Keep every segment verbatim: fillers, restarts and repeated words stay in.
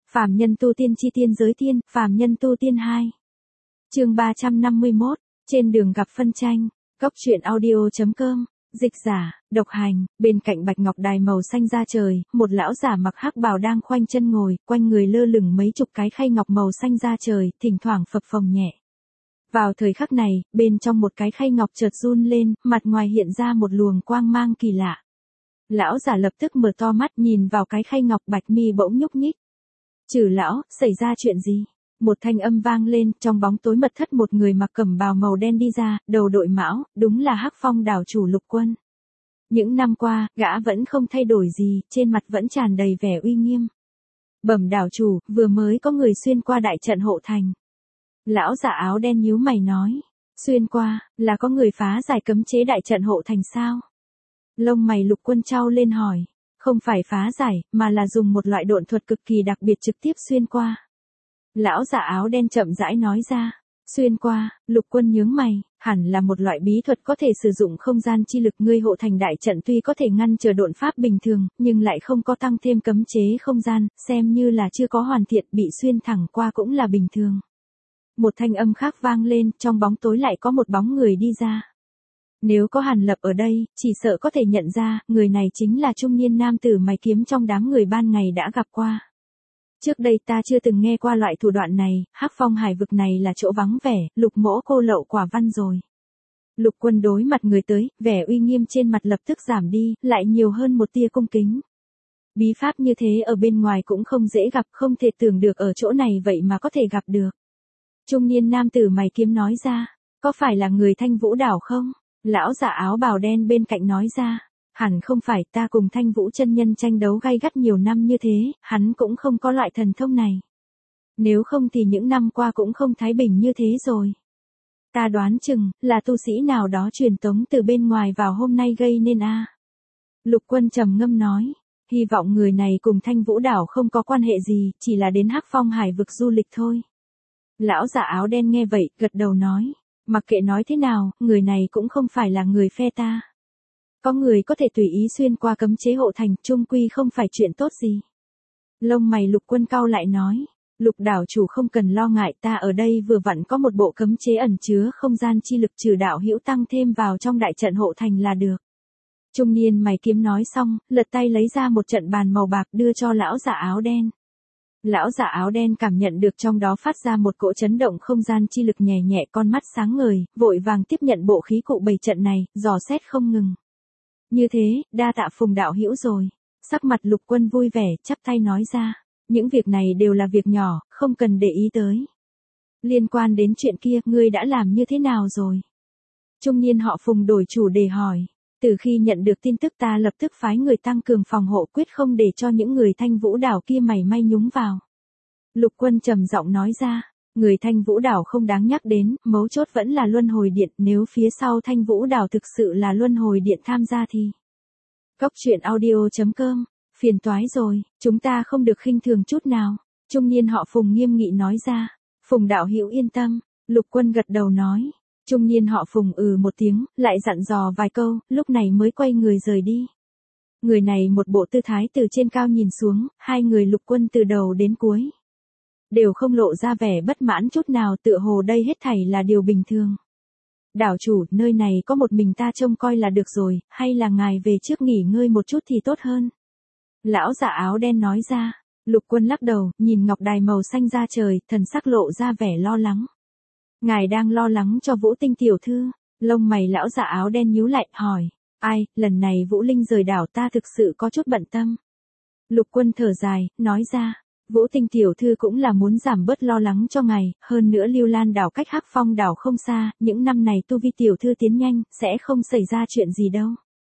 Phàm nhân tu tiên chi tiên giới tiên, phàm nhân tu tiên hai. Chương ba trăm năm mươi mốt, trên đường gặp phân tranh, cốc truyện audio chấm com, dịch giả, độc hành, bên cạnh bạch ngọc đài màu xanh da trời, một lão giả mặc hắc bào đang khoanh chân ngồi, quanh người lơ lửng mấy chục cái khay ngọc màu xanh da trời, thỉnh thoảng phập phồng nhẹ. Vào thời khắc này, bên trong một cái khay ngọc chợt run lên, mặt ngoài hiện ra một luồng quang mang kỳ lạ. Lão giả lập tức mở to mắt nhìn vào cái khay ngọc, bạch mi bỗng nhúc nhích. Trừ lão, xảy ra chuyện gì? Một thanh âm vang lên, trong bóng tối mật thất một người mặc cẩm bào màu đen đi ra, đầu đội mão, đúng là Hắc Phong đảo chủ Lục Quân. Những năm qua, gã vẫn không thay đổi gì, trên mặt vẫn tràn đầy vẻ uy nghiêm. Bẩm đảo chủ, vừa mới có người xuyên qua đại trận hộ thành. Lão giả áo đen nhíu mày nói, xuyên qua, là có người phá giải cấm chế đại trận hộ thành sao? Lông mày Lục Quân chau lên hỏi. Không phải phá giải, mà là dùng một loại độn thuật cực kỳ đặc biệt trực tiếp xuyên qua. Lão giả áo đen chậm rãi nói ra. Xuyên qua, Lục Quân nhướng mày, hẳn là một loại bí thuật có thể sử dụng không gian chi lực. Ngươi hộ thành đại trận tuy có thể ngăn trở độn pháp bình thường, nhưng lại không có tăng thêm cấm chế không gian, xem như là chưa có hoàn thiện, bị xuyên thẳng qua cũng là bình thường. Một thanh âm khác vang lên, trong bóng tối lại có một bóng người đi ra. Nếu có Hàn Lập ở đây, chỉ sợ có thể nhận ra, người này chính là trung niên nam tử mày kiếm trong đám người ban ngày đã gặp qua. Trước đây ta chưa từng nghe qua loại thủ đoạn này, Hắc Phong hải vực này là chỗ vắng vẻ, Lục mỗ cô lậu quả văn rồi. Lục Quân đối mặt người tới, vẻ uy nghiêm trên mặt lập tức giảm đi, lại nhiều hơn một tia cung kính. Bí pháp như thế ở bên ngoài cũng không dễ gặp, không thể tưởng được ở chỗ này vậy mà có thể gặp được. Trung niên nam tử mày kiếm nói ra, có phải là người Thanh Vũ đảo không? Lão giả áo bào đen bên cạnh nói ra, hẳn không phải, ta cùng Thanh Vũ chân nhân tranh đấu gay gắt nhiều năm như thế, hắn cũng không có loại thần thông này. Nếu không thì những năm qua cũng không thái bình như thế rồi. Ta đoán chừng, là tu sĩ nào đó truyền tống từ bên ngoài vào hôm nay gây nên a. Lục Quân trầm ngâm nói, hy vọng người này cùng Thanh Vũ đảo không có quan hệ gì, chỉ là đến Hắc Phong hải vực du lịch thôi. Lão giả áo đen nghe vậy, gật đầu nói. Mặc kệ nói thế nào, người này cũng không phải là người phe ta. Có người có thể tùy ý xuyên qua cấm chế hộ thành, chung quy không phải chuyện tốt gì. Lông mày Lục Quân cau lại nói, Lục đảo chủ không cần lo ngại, ta ở đây vừa vặn có một bộ cấm chế ẩn chứa không gian chi lực, trừ đạo hữu tăng thêm vào trong đại trận hộ thành là được. Trung niên mày kiếm nói xong, lật tay lấy ra một trận bàn màu bạc đưa cho lão giả áo đen. Lão giả áo đen cảm nhận được trong đó phát ra một cỗ chấn động không gian chi lực nhẹ nhẹ, con mắt sáng ngời, vội vàng tiếp nhận bộ khí cụ bày trận này, dò xét không ngừng. Như thế, đa tạ Phùng đạo hữu rồi. Sắc mặt Lục Quân vui vẻ, chắp tay nói ra, những việc này đều là việc nhỏ, không cần để ý tới. Liên quan đến chuyện kia, ngươi đã làm như thế nào rồi? Trung niên họ Phùng đổi chủ đề hỏi. Từ khi nhận được tin tức ta lập tức phái người tăng cường phòng hộ, quyết không để cho những người Thanh Vũ đảo kia mảy may nhúng vào. Lục Quân trầm giọng nói ra, người Thanh Vũ đảo không đáng nhắc đến, mấu chốt vẫn là Luân Hồi Điện, nếu phía sau Thanh Vũ đảo thực sự là Luân Hồi Điện tham gia thì. Cốc truyện audio chấm com, phiền toái rồi, chúng ta không được khinh thường chút nào. Trung niên họ Phùng nghiêm nghị nói ra, Phùng đạo hữu yên tâm, Lục Quân gật đầu nói. Trung niên họ Phùng ừ một tiếng, lại dặn dò vài câu, lúc này mới quay người rời đi. Người này một bộ tư thái từ trên cao nhìn xuống, hai người Lục Quân từ đầu đến cuối. Đều không lộ ra vẻ bất mãn chút nào, tựa hồ đây hết thảy là điều bình thường. Đảo chủ, nơi này có một mình ta trông coi là được rồi, hay là ngài về trước nghỉ ngơi một chút thì tốt hơn. Lão giả áo đen nói ra, Lục Quân lắc đầu, nhìn ngọc đài màu xanh da trời, thần sắc lộ ra vẻ lo lắng. Ngài đang lo lắng cho Vũ Tinh tiểu thư, lông mày lão giả áo đen nhíu lại, hỏi, ai, lần này Vũ Linh rời đảo ta thực sự có chút bận tâm. Lục Quân thở dài, nói ra, Vũ Tinh tiểu thư cũng là muốn giảm bớt lo lắng cho ngài, hơn nữa Lưu Lan đảo cách Hắc Phong đảo không xa, những năm này tu vi tiểu thư tiến nhanh, sẽ không xảy ra chuyện gì đâu.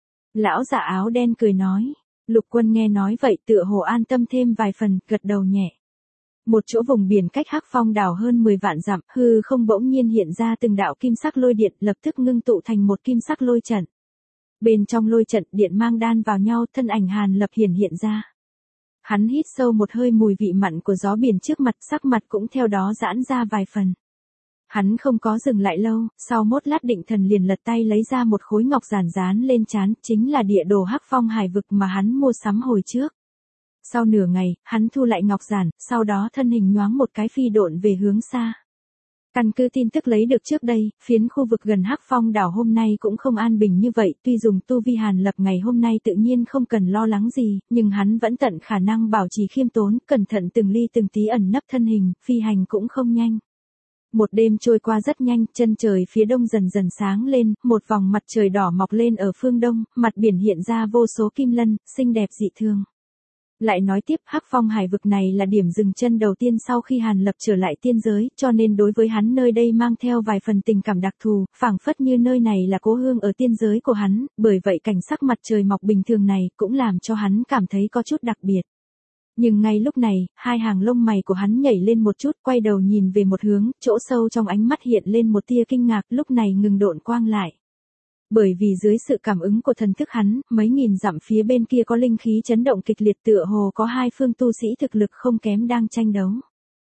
Lão giả áo đen cười nói, Lục Quân nghe nói vậy tựa hồ an tâm thêm vài phần, gật đầu nhẹ. Một chỗ vùng biển cách Hắc Phong đảo hơn mười vạn dặm, hư không bỗng nhiên hiện ra từng đạo kim sắc lôi điện, lập tức ngưng tụ thành một kim sắc lôi trận. Bên trong lôi trận, điện mang đan vào nhau, thân ảnh Hàn Lập hiển hiện ra. Hắn hít sâu một hơi mùi vị mặn của gió biển trước mặt, sắc mặt cũng theo đó giãn ra vài phần. Hắn không có dừng lại lâu, sau một lát định thần liền lật tay lấy ra một khối ngọc giản dán lên trán, chính là địa đồ Hắc Phong hải vực mà hắn mua sắm hồi trước. Sau nửa ngày, hắn thu lại ngọc giản, sau đó thân hình nhoáng một cái phi độn về hướng xa. Căn cứ tin tức lấy được trước đây, phiến khu vực gần Hắc Phong đảo hôm nay cũng không an bình như vậy, tuy dùng tu vi Hàn Lập ngày hôm nay tự nhiên không cần lo lắng gì, nhưng hắn vẫn tận khả năng bảo trì khiêm tốn, cẩn thận từng ly từng tí ẩn nấp thân hình, phi hành cũng không nhanh. Một đêm trôi qua rất nhanh, chân trời phía đông dần dần sáng lên, một vòng mặt trời đỏ mọc lên ở phương đông, mặt biển hiện ra vô số kim lân, xinh đẹp dị thường. Lại nói tiếp, Hắc Phong hải vực này là điểm dừng chân đầu tiên sau khi Hàn Lập trở lại tiên giới, cho nên đối với hắn nơi đây mang theo vài phần tình cảm đặc thù, phảng phất như nơi này là cố hương ở tiên giới của hắn, bởi vậy cảnh sắc mặt trời mọc bình thường này cũng làm cho hắn cảm thấy có chút đặc biệt. Nhưng ngay lúc này, hai hàng lông mày của hắn nhảy lên một chút, quay đầu nhìn về một hướng, chỗ sâu trong ánh mắt hiện lên một tia kinh ngạc, lúc này ngừng độn quang lại. Bởi vì dưới sự cảm ứng của thần thức hắn, mấy nghìn dặm phía bên kia có linh khí chấn động kịch liệt, tựa hồ có hai phương tu sĩ thực lực không kém đang tranh đấu.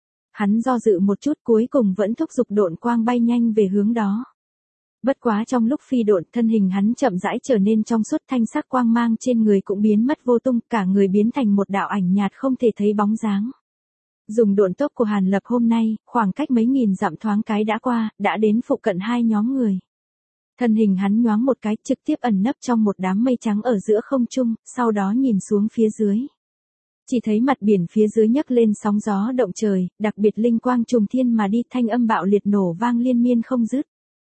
Hắn do dự một chút, cuối cùng vẫn thúc giục độn quang bay nhanh về hướng đó. Bất quá trong lúc phi độn, thân hình hắn chậm rãi trở nên trong suốt, thanh sắc quang mang trên người cũng biến mất vô tung, cả người biến thành một đạo ảnh nhạt không thể thấy bóng dáng. Dùng độn tốc của Hàn Lập hôm nay, khoảng cách mấy nghìn dặm thoáng cái đã qua, đã đến phụ cận hai nhóm người. Thân hình hắn nhoáng một cái, trực tiếp ẩn nấp trong một đám mây trắng ở giữa không trung, sau đó nhìn xuống phía dưới. Chỉ thấy mặt biển phía dưới nhấc lên sóng gió động trời, đặc biệt linh quang trùng thiên mà đi, thanh âm bạo liệt nổ vang liên miên không dứt.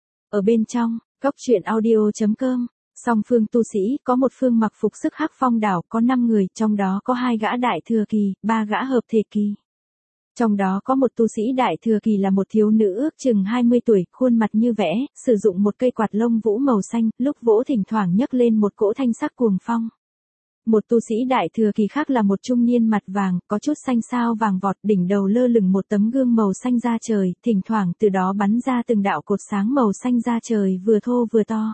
Ở bên trong, Cốc Truyện Audio chấm com, song phương tu sĩ, có một phương mặc phục sức Hắc Phong đảo, có năm người, trong đó có hai gã đại thừa kỳ, ba gã hợp thể kỳ. Trong đó có một tu sĩ đại thừa kỳ là một thiếu nữ ước chừng hai mươi tuổi, khuôn mặt như vẽ, sử dụng một cây quạt lông vũ màu xanh, lúc vỗ thỉnh thoảng nhấc lên một cỗ thanh sắc cuồng phong. Một tu sĩ đại thừa kỳ khác là một trung niên mặt vàng, có chút xanh sao vàng vọt, đỉnh đầu lơ lửng một tấm gương màu xanh da trời, thỉnh thoảng từ đó bắn ra từng đạo cột sáng màu xanh da trời vừa thô vừa to.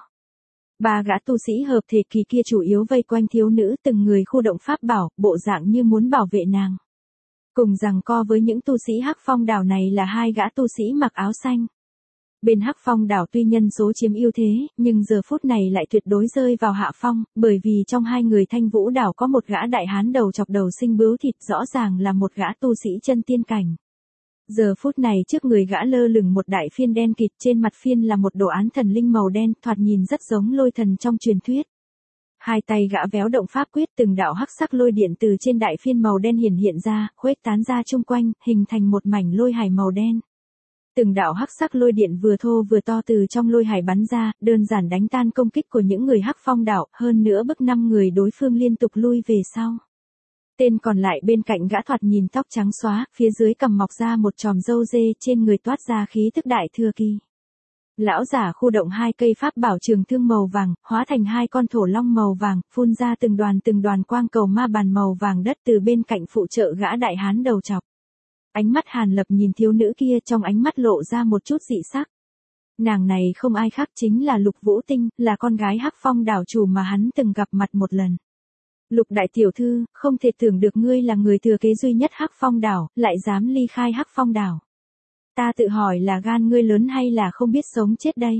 Ba gã tu sĩ hợp thể kỳ kia chủ yếu vây quanh thiếu nữ, từng người khu động pháp bảo, bộ dạng như muốn bảo vệ nàng. Cùng giằng co với những tu sĩ Hắc Phong đảo này là hai gã tu sĩ mặc áo xanh. Bên Hắc Phong đảo tuy nhân số chiếm ưu thế, nhưng giờ phút này lại tuyệt đối rơi vào hạ phong, bởi vì trong hai người Thanh Vũ đảo có một gã đại hán đầu chọc đầu sinh bướu thịt, rõ ràng là một gã tu sĩ chân tiên cảnh. Giờ phút này trước người gã lơ lửng một đại phiên đen kịt, trên mặt phiên là một đồ án thần linh màu đen, thoạt nhìn rất giống lôi thần trong truyền thuyết. Hai tay gã véo động pháp quyết, từng đạo hắc sắc lôi điện từ trên đại phiên màu đen hiển hiện ra, khuếch tán ra chung quanh, hình thành một mảnh lôi hải màu đen. Từng đạo hắc sắc lôi điện vừa thô vừa to từ trong lôi hải bắn ra, đơn giản đánh tan công kích của những người Hắc Phong đảo, hơn nữa bức năm người đối phương liên tục lui về sau. Tên còn lại bên cạnh gã thoạt nhìn tóc trắng xóa, phía dưới cằm mọc ra một chòm râu dê, trên người toát ra khí tức đại thừa kỳ. Lão giả khu động hai cây pháp bảo trường thương màu vàng, hóa thành hai con thổ long màu vàng, phun ra từng đoàn từng đoàn quang cầu ma bàn màu vàng đất từ bên cạnh phụ trợ gã đại hán đầu chọc. Ánh mắt Hàn Lập nhìn thiếu nữ kia, trong ánh mắt lộ ra một chút dị sắc. Nàng này không ai khác chính là Lục Vũ Tinh, là con gái Hắc Phong đảo chủ mà hắn từng gặp mặt một lần. Lục đại tiểu thư, không thể tưởng được ngươi là người thừa kế duy nhất Hắc Phong đảo, lại dám ly khai Hắc Phong đảo. Ta tự hỏi là gan ngươi lớn hay là không biết sống chết đây.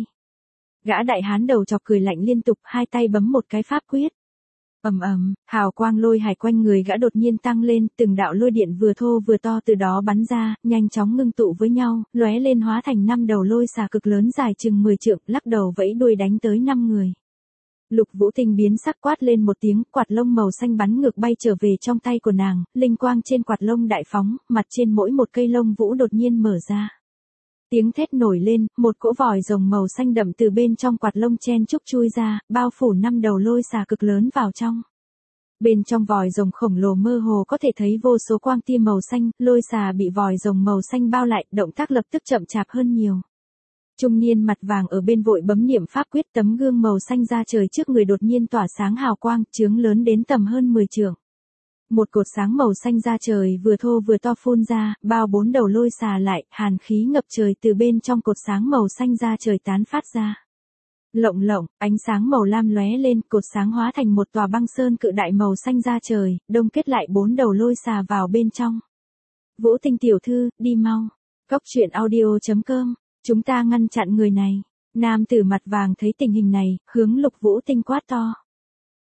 Gã đại hán đầu chọc cười lạnh liên tục, hai tay bấm một cái pháp quyết. Ầm ầm, hào quang lôi hải quanh người gã đột nhiên tăng lên, từng đạo lôi điện vừa thô vừa to từ đó bắn ra, nhanh chóng ngưng tụ với nhau, lóe lên hóa thành năm đầu lôi xà cực lớn dài chừng mười trượng, lắc đầu vẫy đuôi đánh tới năm người. Lục Vũ Tinh biến sắc quát lên một tiếng, quạt lông màu xanh bắn ngược bay trở về trong tay của nàng, linh quang trên quạt lông đại phóng, mặt trên mỗi một cây lông vũ đột nhiên mở ra. Tiếng thét nổi lên, một cỗ vòi rồng màu xanh đậm từ bên trong quạt lông chen chúc chui ra, bao phủ năm đầu lôi xà cực lớn vào trong. Bên trong vòi rồng khổng lồ mơ hồ có thể thấy vô số quang tia màu xanh, lôi xà bị vòi rồng màu xanh bao lại, động tác lập tức chậm chạp hơn nhiều. Trung niên mặt vàng ở bên vội bấm niệm pháp quyết, tấm gương màu xanh ra trời trước người đột nhiên tỏa sáng hào quang, chướng lớn đến tầm hơn mười trượng. Một cột sáng màu xanh ra trời vừa thô vừa to phun ra, bao bốn đầu lôi xà lại, hàn khí ngập trời từ bên trong cột sáng màu xanh ra trời tán phát ra. Lộng lộng, ánh sáng màu lam lóe lên, cột sáng hóa thành một tòa băng sơn cự đại màu xanh ra trời, đông kết lại bốn đầu lôi xà vào bên trong. Vũ Tinh tiểu thư, đi mau. Cốc Truyện Audio chấm com, chúng ta ngăn chặn người này. Nam tử mặt vàng thấy tình hình này, hướng Lục Vũ Tinh quát to.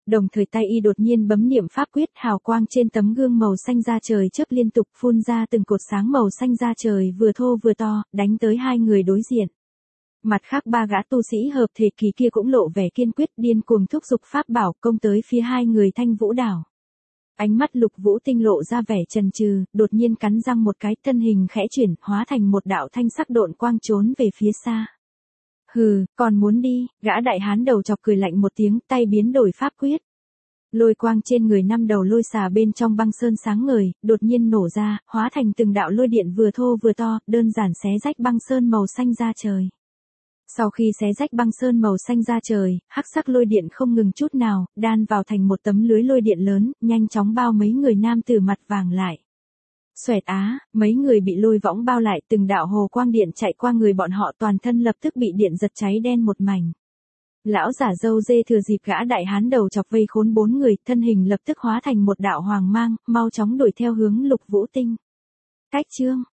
Đồng thời tay y đột nhiên bấm niệm pháp quyết, hào quang trên tấm gương màu xanh da trời chớp liên tục phun ra từng cột sáng màu xanh da trời vừa thô vừa to, đánh tới hai người đối diện. Mặt khác ba gã tu sĩ hợp thể kỳ kia cũng lộ vẻ kiên quyết, điên cuồng thúc giục pháp bảo công tới phía hai người Thanh Vũ Đảo. Ánh mắt Lục Vũ Tinh lộ ra vẻ chần chừ, đột nhiên cắn răng một cái, thân hình khẽ chuyển, hóa thành một đạo thanh sắc độn quang trốn về phía xa. Hừ, còn muốn đi, gã đại hán đầu chọc cười lạnh một tiếng, tay biến đổi pháp quyết. Lôi quang trên người năm đầu lôi xà bên trong băng sơn sáng ngời, đột nhiên nổ ra, hóa thành từng đạo lôi điện vừa thô vừa to, đơn giản xé rách băng sơn màu xanh da trời. Sau khi xé rách băng sơn màu xanh da trời, hắc sắc lôi điện không ngừng chút nào, đan vào thành một tấm lưới lôi điện lớn, nhanh chóng bao mấy người nam tử mặt vàng lại. Xoẹt á, mấy người bị lôi võng bao lại, từng đạo hồ quang điện chạy qua người bọn họ, toàn thân lập tức bị điện giật cháy đen một mảnh. Lão giả râu dê thừa dịp gã đại hán đầu chọc vây khốn bốn người, thân hình lập tức hóa thành một đạo hoàng mang, mau chóng đuổi theo hướng Lục Vũ Tinh. Cách chương,